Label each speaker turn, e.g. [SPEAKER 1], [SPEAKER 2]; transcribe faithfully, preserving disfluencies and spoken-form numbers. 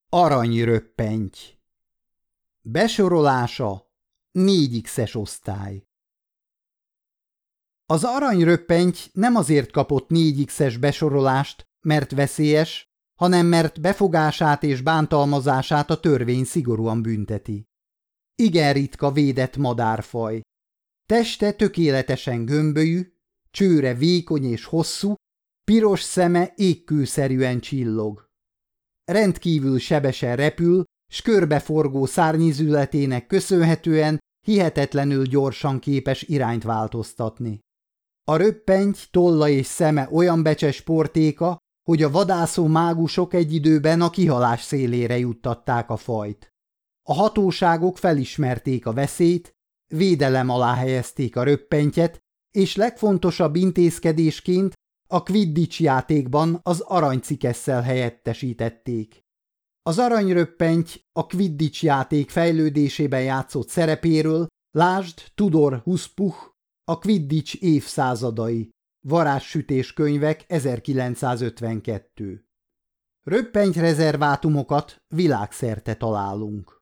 [SPEAKER 1] Aranyröppenty. Besorolása négy X-es osztály. Az aranyröppenty nem azért kapott négy X-es besorolást, mert veszélyes, hanem mert befogását és bántalmazását a törvény szigorúan bünteti. Igen ritka védett madárfaj. Teste tökéletesen gömbölyű, csőre vékony és hosszú, piros szeme égkőszerűen csillog. Rendkívül sebesen repül, s körbeforgó szárnyizületének köszönhetően hihetetlenül gyorsan képes irányt változtatni. A röppenty tolla és szeme olyan becses portéka, hogy a vadászó mágusok egy időben a kihalás szélére juttatták a fajt. A hatóságok felismerték a veszélyt, védelem alá helyezték a röppentyet, és legfontosabb intézkedésként a quidditch játékban az aranycikesszel helyettesítették. Az aranyröppenty a quidditch játék fejlődésében játszott szerepéről lásd Tudor Huspuch, a Quidditch évszázadai, varázssütés könyvek ezerkilencszázötvenkettő. Röppenty rezervátumokat világszerte találunk.